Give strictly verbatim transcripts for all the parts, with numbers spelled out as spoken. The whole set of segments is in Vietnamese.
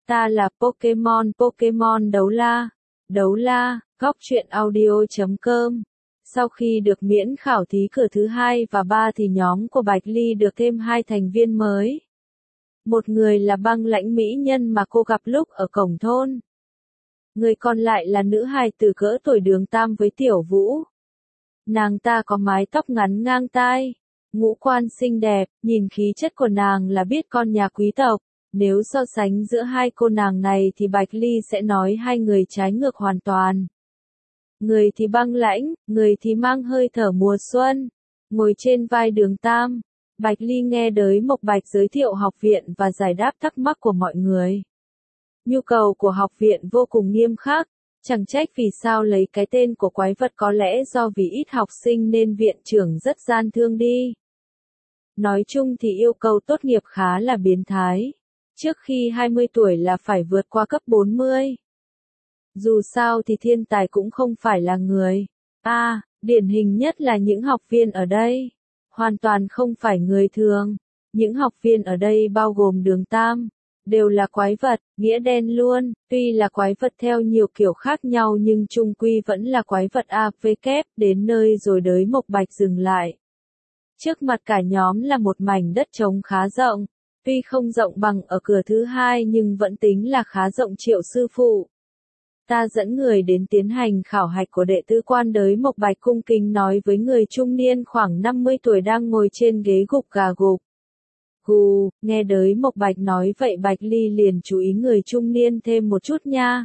Ta là Pokemon Pokemon Đấu La. Đấu La, góc truyện audio chấm com. Sau khi được miễn khảo thí cửa thứ hai và ba thì nhóm của Bạch Ly được thêm hai thành viên mới. Một người là Băng Lãnh mỹ nhân mà cô gặp lúc ở cổng thôn. Người còn lại là nữ hài tử cỡ tuổi Đường Tam với Tiểu Vũ. Nàng ta có mái tóc ngắn ngang tai, ngũ quan xinh đẹp, nhìn khí chất của nàng là biết con nhà quý tộc. Nếu so sánh giữa hai cô nàng này thì Bạch Ly sẽ nói hai người trái ngược hoàn toàn. Người thì băng lãnh, người thì mang hơi thở mùa xuân. Ngồi trên vai Đường Tam, Bạch Ly nghe Đới Mộc Bạch giới thiệu học viện và giải đáp thắc mắc của mọi người. Nhu cầu của học viện vô cùng nghiêm khắc, chẳng trách vì sao lấy cái tên của quái vật, có lẽ do vì ít học sinh nên viện trưởng rất gian thương đi. Nói chung thì yêu cầu tốt nghiệp khá là biến thái. Trước khi hai mươi tuổi là phải vượt qua cấp bốn mươi. Dù sao thì thiên tài cũng không phải là người. À, điển hình nhất là những học viên ở đây. Hoàn toàn không phải người thường. Những học viên ở đây bao gồm Đường Tam. Đều là quái vật, nghĩa đen luôn. Tuy là quái vật theo nhiều kiểu khác nhau nhưng chung quy vẫn là quái vật a vê kép. Đến nơi rồi Đới Mộc Bạch dừng lại. Trước mặt cả nhóm là một mảnh đất trống khá rộng. Tuy không rộng bằng ở cửa thứ hai nhưng vẫn tính là khá rộng. Triệu sư phụ. Ta dẫn người đến tiến hành khảo hạch của đệ tứ quan. Đới Mộc Bạch cung kính nói với người trung niên khoảng năm mươi tuổi đang ngồi trên ghế gục gà gục. Gù, nghe Đới Mộc Bạch nói vậy Bạch Ly liền chú ý người trung niên thêm một chút nha.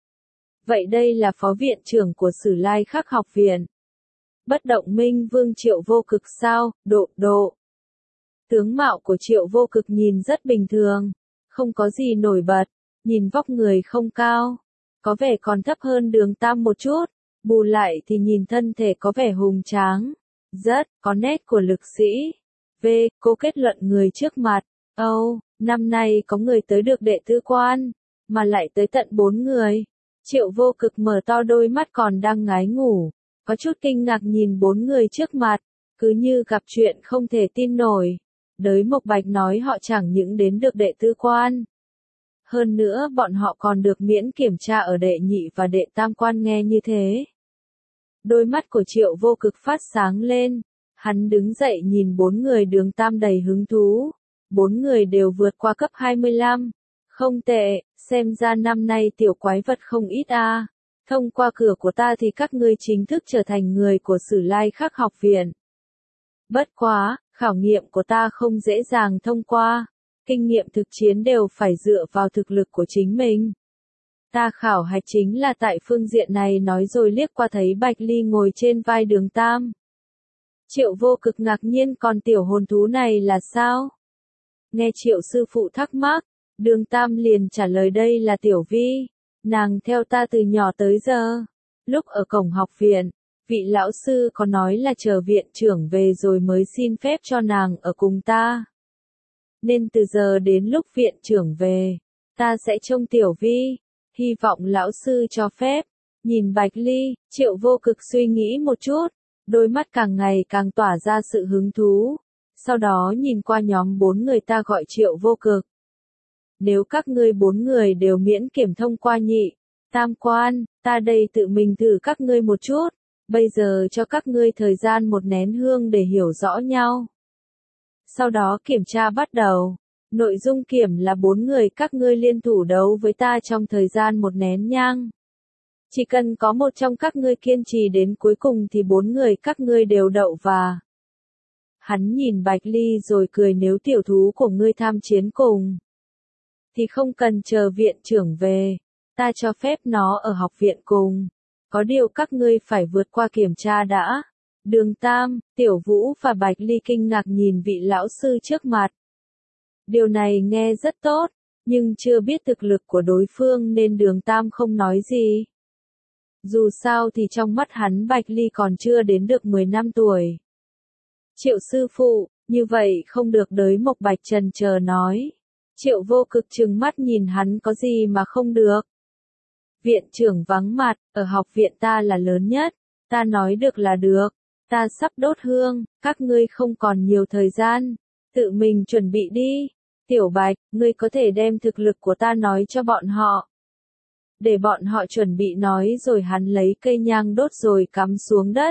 Vậy đây là phó viện trưởng của Sử Lai Khắc học viện. Bất động minh vương Triệu Vô Cực sao, độ độ. Tướng mạo của Triệu Vô Cực nhìn rất bình thường, không có gì nổi bật, nhìn vóc người không cao, có vẻ còn thấp hơn Đường Tam một chút, bù lại thì nhìn thân thể có vẻ hùng tráng, rất có nét của lực sĩ. V, cô kết luận người trước mặt, âu, oh, năm nay có người tới được đệ tứ quan, mà lại tới tận bốn người. Triệu Vô Cực mở to đôi mắt còn đang ngái ngủ, có chút kinh ngạc nhìn bốn người trước mặt, cứ như gặp chuyện không thể tin nổi. Đới Mộc Bạch nói họ chẳng những đến được đệ tứ quan. Hơn nữa bọn họ còn được miễn kiểm tra ở đệ nhị và đệ tam quan. Nghe như thế. Đôi mắt của Triệu Vô Cực phát sáng lên. Hắn đứng dậy nhìn bốn người Đường Tam đầy hứng thú. Bốn người đều vượt qua cấp hai mươi lăm. Không tệ, xem ra năm nay tiểu quái vật không ít a. À. Thông qua cửa của ta thì các ngươi chính thức trở thành người của Sử Lai Khắc học viện. Bất quá, khảo nghiệm của ta không dễ dàng thông qua. Kinh nghiệm thực chiến đều phải dựa vào thực lực của chính mình. Ta khảo hạch chính là tại phương diện này, nói rồi liếc qua thấy Bạch Ly ngồi trên vai Đường Tam. Triệu Vô Cực ngạc nhiên, còn tiểu hồn thú này là sao? Nghe Triệu sư phụ thắc mắc, Đường Tam liền trả lời đây là Tiểu Vi. Nàng theo ta từ nhỏ tới giờ. Lúc ở cổng học viện, vị lão sư có nói là chờ viện trưởng về rồi mới xin phép cho nàng ở cùng ta. Nên từ giờ đến lúc viện trưởng về, ta sẽ trông Tiểu Vi. Hy vọng lão sư cho phép. Nhìn Bạch Ly, Triệu Vô Cực suy nghĩ một chút. Đôi mắt càng ngày càng tỏa ra sự hứng thú. Sau đó nhìn qua nhóm bốn người, ta gọi Triệu Vô Cực. Nếu các ngươi bốn người đều miễn kiểm thông qua nhị, tam quan, ta đây tự mình thử các ngươi một chút. Bây giờ cho các ngươi thời gian một nén hương để hiểu rõ nhau. Sau đó kiểm tra bắt đầu. Nội dung kiểm là bốn người các ngươi liên thủ đấu với ta trong thời gian một nén nhang. Chỉ cần có một trong các ngươi kiên trì đến cuối cùng thì bốn người các ngươi đều đậu và. Hắn nhìn Bạch Ly rồi cười, nếu tiểu thú của ngươi tham chiến cùng, thì không cần chờ viện trưởng về, ta cho phép nó ở học viện cùng. Có điều các ngươi phải vượt qua kiểm tra đã. Đường Tam, Tiểu Vũ và Bạch Ly kinh ngạc nhìn vị lão sư trước mặt. Điều này nghe rất tốt, nhưng chưa biết thực lực của đối phương nên Đường Tam không nói gì. Dù sao thì trong mắt hắn Bạch Ly còn chưa đến được mười năm tuổi. Triệu sư phụ, như vậy không được. Đới Mộc Bạch chần chờ nói. Triệu Vô Cực trừng mắt nhìn hắn, có gì mà không được. Viện trưởng vắng mặt, ở học viện ta là lớn nhất, ta nói được là được. Ta sắp đốt hương, các ngươi không còn nhiều thời gian, tự mình chuẩn bị đi. Tiểu Bạch, ngươi có thể đem thực lực của ta nói cho bọn họ. Để bọn họ chuẩn bị nói rồi hắn lấy cây nhang đốt rồi cắm xuống đất.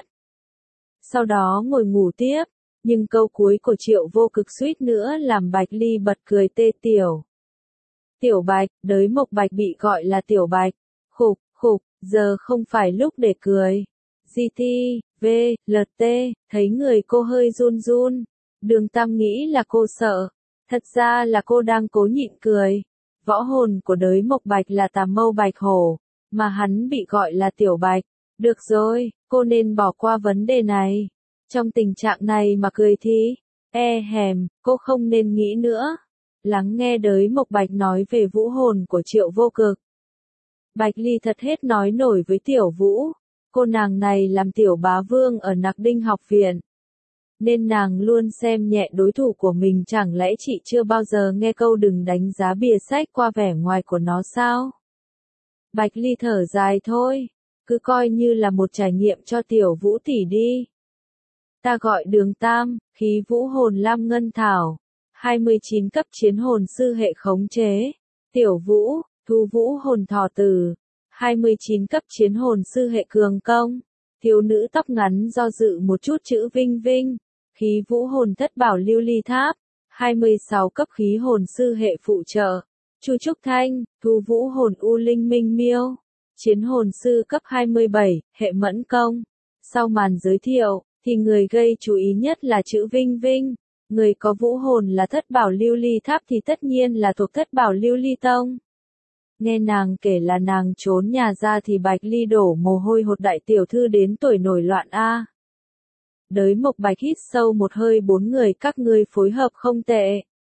Sau đó ngồi ngủ tiếp, nhưng câu cuối của Triệu Vô Cực suýt nữa làm Bạch Ly bật cười tê tiểu. Tiểu Bạch, đới Mộc Bạch bị gọi là Tiểu Bạch. Khục, khục, giờ không phải lúc để cười. giê tê, vê, lờ tê, thấy người cô hơi run run. Đường Tam nghĩ là cô sợ. Thật ra là cô đang cố nhịn cười. Võ hồn của đới Mộc Bạch là Tà Mâu Bạch Hổ, mà hắn bị gọi là Tiểu Bạch. Được rồi, cô nên bỏ qua vấn đề này. Trong tình trạng này mà cười thì, e hèm, cô không nên nghĩ nữa. Lắng nghe đới Mộc Bạch nói về vũ hồn của Triệu Vô Cực. Bạch Ly thật hết nói nổi với Tiểu Vũ. Cô nàng này làm tiểu bá vương ở Nặc Đinh học viện. Nên nàng luôn xem nhẹ đối thủ của mình, chẳng lẽ chị chưa bao giờ nghe câu đừng đánh giá bìa sách qua vẻ ngoài của nó sao? Bạch Ly thở dài thôi, cứ coi như là một trải nghiệm cho Tiểu Vũ tỷ đi. Ta gọi Đường Tam, khí vũ hồn lam ngân thảo, hai mươi chín cấp chiến hồn sư hệ khống chế. Tiểu Vũ, thu vũ hồn thỏ tử, hai mươi chín cấp chiến hồn sư hệ cường công. Thiếu nữ tóc ngắn do dự một chút chữ Vinh Vinh. Khí vũ hồn thất bảo lưu ly tháp, hai mươi sáu cấp khí hồn sư hệ phụ trợ. Chu Trúc Thanh, thu vũ hồn u linh minh miêu. Chiến hồn sư cấp hai mươi bảy, hệ mẫn công. Sau màn giới thiệu, thì người gây chú ý nhất là chữ Vinh Vinh. Người có vũ hồn là thất bảo lưu ly tháp thì tất nhiên là thuộc thất bảo lưu ly tông. Nghe nàng kể là nàng trốn nhà ra thì Bạch Ly đổ mồ hôi hột, đại tiểu thư đến tuổi nổi loạn a. Đới Mộc Bạch hít sâu một hơi, bốn người các ngươi phối hợp không tệ.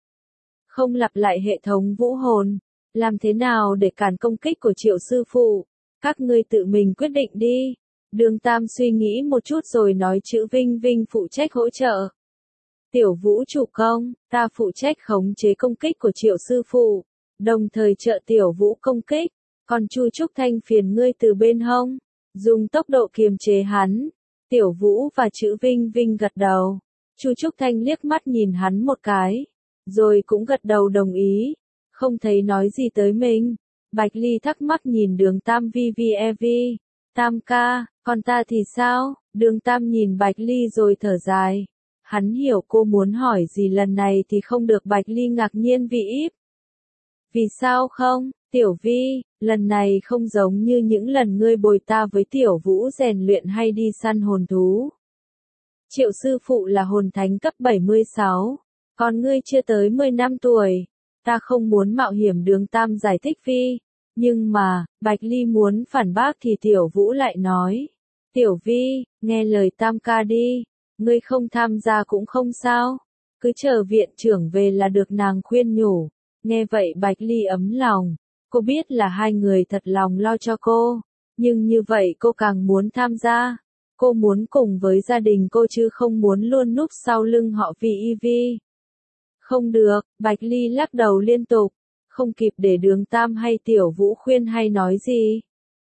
Không lặp lại hệ thống vũ hồn, làm thế nào để cản công kích của Triệu sư phụ? Các ngươi tự mình quyết định đi. Đường Tam suy nghĩ một chút rồi nói chữ Vinh Vinh phụ trách hỗ trợ. Tiểu Vũ chủ công, ta phụ trách khống chế công kích của Triệu sư phụ, đồng thời trợ Tiểu Vũ công kích, còn Chu Trúc Thanh phiền ngươi từ bên hông, dùng tốc độ kiềm chế hắn. Tiểu Vũ và chữ Vinh Vinh gật đầu. Chu Trúc Thanh liếc mắt nhìn hắn một cái, rồi cũng gật đầu đồng ý, không thấy nói gì tới mình. Bạch Ly thắc mắc nhìn Đường Tam vi vi e vi. Tam ca, còn ta thì sao? Đường Tam nhìn Bạch Ly rồi thở dài. Hắn hiểu cô muốn hỏi gì lần này thì không được. Bạch Ly ngạc nhiên vì íp. Vì sao không, Tiểu Vi, lần này không giống như những lần ngươi bồi ta với Tiểu Vũ rèn luyện hay đi săn hồn thú. Triệu sư phụ là hồn thánh cấp bảy mươi sáu, còn ngươi chưa tới mười năm tuổi. Ta không muốn mạo hiểm. Đường Tam giải thích Vi. Nhưng mà, Bạch Ly muốn phản bác thì Tiểu Vũ lại nói. Tiểu Vi, nghe lời Tam ca đi. Ngươi không tham gia cũng không sao. Cứ chờ viện trưởng về là được, nàng khuyên nhủ. Nghe vậy Bạch Ly ấm lòng. Cô biết là hai người thật lòng lo cho cô. Nhưng như vậy cô càng muốn tham gia. Cô muốn cùng với gia đình cô chứ không muốn luôn núp sau lưng họ vì y vi. Không được, Bạch Ly lắc đầu liên tục. Không kịp để Đường Tam hay Tiểu Vũ khuyên hay nói gì.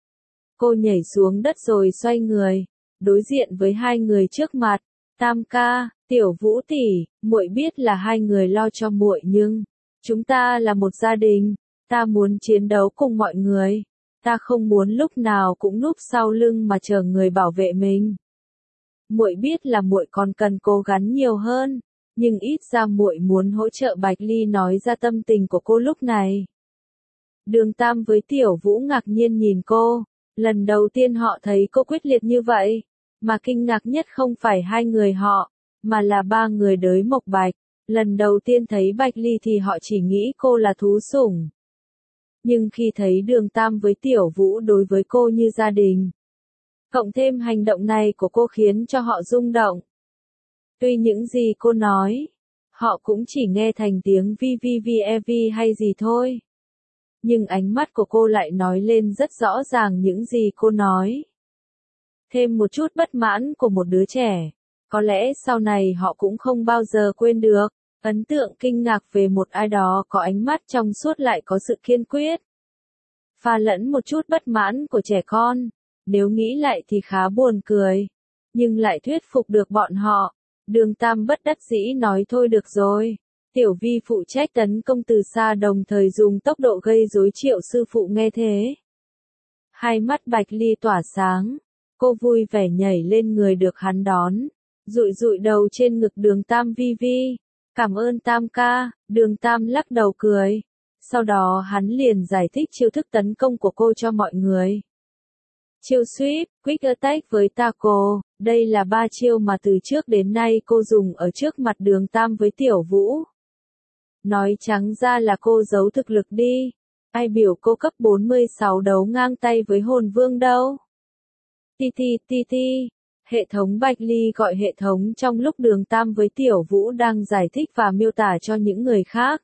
Cô nhảy xuống đất rồi xoay người, đối diện với hai người trước mặt. Tam ca, Tiểu Vũ tỷ, muội biết là hai người lo cho muội nhưng chúng ta là một gia đình, ta muốn chiến đấu cùng mọi người. Ta không muốn lúc nào cũng núp sau lưng mà chờ người bảo vệ mình. Muội biết là muội còn cần cố gắng nhiều hơn, nhưng ít ra muội muốn hỗ trợ. Bạch Ly nói ra tâm tình của cô lúc này. Đường Tam với Tiểu Vũ ngạc nhiên nhìn cô, lần đầu tiên họ thấy cô quyết liệt như vậy, mà kinh ngạc nhất không phải hai người họ, mà là ba người đới Mộc Bạch. Lần đầu tiên thấy Bạch Ly thì họ chỉ nghĩ cô là thú sủng. Nhưng khi thấy Đường Tam với Tiểu Vũ đối với cô như gia đình, cộng thêm hành động này của cô khiến cho họ rung động. Tuy những gì cô nói, họ cũng chỉ nghe thành tiếng vi vi vi e vi hay gì thôi. Nhưng ánh mắt của cô lại nói lên rất rõ ràng những gì cô nói. Thêm một chút bất mãn của một đứa trẻ. Có lẽ sau này họ cũng không bao giờ quên được. Ấn tượng kinh ngạc về một ai đó có ánh mắt trong suốt lại có sự kiên quyết. Pha lẫn một chút bất mãn của trẻ con. Nếu nghĩ lại thì khá buồn cười. Nhưng lại thuyết phục được bọn họ. Đường Tam bất đắc dĩ nói thôi được rồi. Tiểu Vi phụ trách tấn công từ xa đồng thời dùng tốc độ gây rối. Triệu sư phụ nghe thế. Hai mắt Bạch Ly tỏa sáng. Cô vui vẻ nhảy lên người được hắn đón. Dụi dụi đầu trên ngực Đường Tam. Vi Vi. Cảm ơn Tam ca. Đường Tam lắc đầu cười. Sau đó hắn liền giải thích chiêu thức tấn công của cô cho mọi người. Chiêu sweep, quick attack với taco, đây là ba chiêu mà từ trước đến nay cô dùng ở trước mặt Đường Tam với Tiểu Vũ. Nói trắng ra là cô giấu thực lực đi. Ai biểu cô cấp bốn mươi sáu đấu ngang tay với hồn vương đâu. Ti ti ti ti. Hệ thống Bạch Ly gọi hệ thống trong lúc Đường Tam với Tiểu Vũ đang giải thích và miêu tả cho những người khác.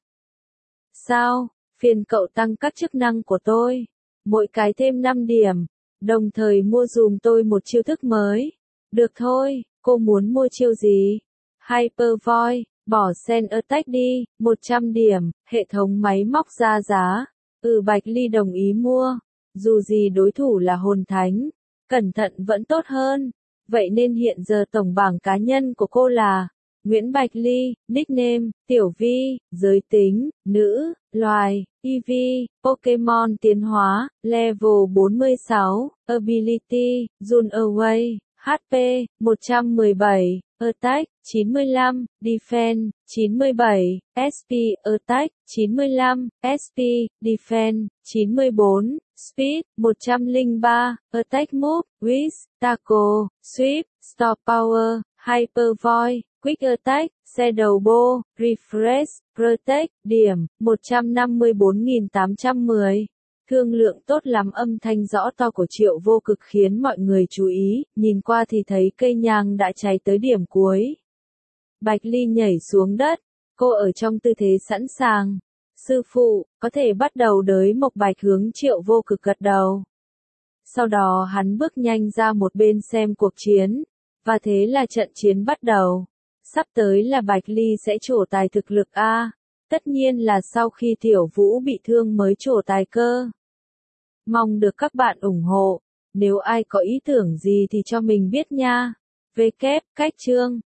Sao, phiền cậu tăng các chức năng của tôi. Mỗi cái thêm năm điểm. Đồng thời mua dùm tôi một chiêu thức mới. Được thôi, cô muốn mua chiêu gì? Hyper Void, bỏ Sen Attack đi, một trăm điểm, hệ thống máy móc ra giá. Ừ Bạch Ly đồng ý mua. Dù gì đối thủ là hồn thánh. Cẩn thận vẫn tốt hơn. Vậy nên hiện giờ tổng bảng cá nhân của cô là Nguyễn Bạch Ly, nickname, Tiểu Vi, giới tính, nữ, loài, e vê, Pokemon tiến hóa, level bốn mươi sáu, ability, Run Away, hát pê, một trăm mười bảy, attack, chín mươi lăm, defense, chín mươi bảy, ét pê, attack, chín mươi lăm, ét pê, defense, chín mươi bốn, speed, một trăm lẻ ba, attack move, whiz, tackle, sweep, stop power, hyper void, quick attack, shadow ball, refresh, protect, điểm, một trăm năm mươi bốn nghìn tám trăm mười. Thương lượng tốt lắm. Âm thanh rõ to của Triệu Vô Cực khiến mọi người chú ý, nhìn qua thì thấy cây nhang đã cháy tới điểm cuối. Bạch Ly nhảy xuống đất, cô ở trong tư thế sẵn sàng. Sư phụ, có thể bắt đầu đới Mộc Bạch hướng Triệu Vô Cực gật đầu. Sau đó hắn bước nhanh ra một bên xem cuộc chiến, và thế là trận chiến bắt đầu. Sắp tới là Bạch Ly sẽ trổ tài thực lực a. Tất nhiên là sau khi Tiểu Vũ bị thương mới trổ tài cơ. Mong được các bạn ủng hộ. Nếu ai có ý tưởng gì thì cho mình biết nha. W cách chương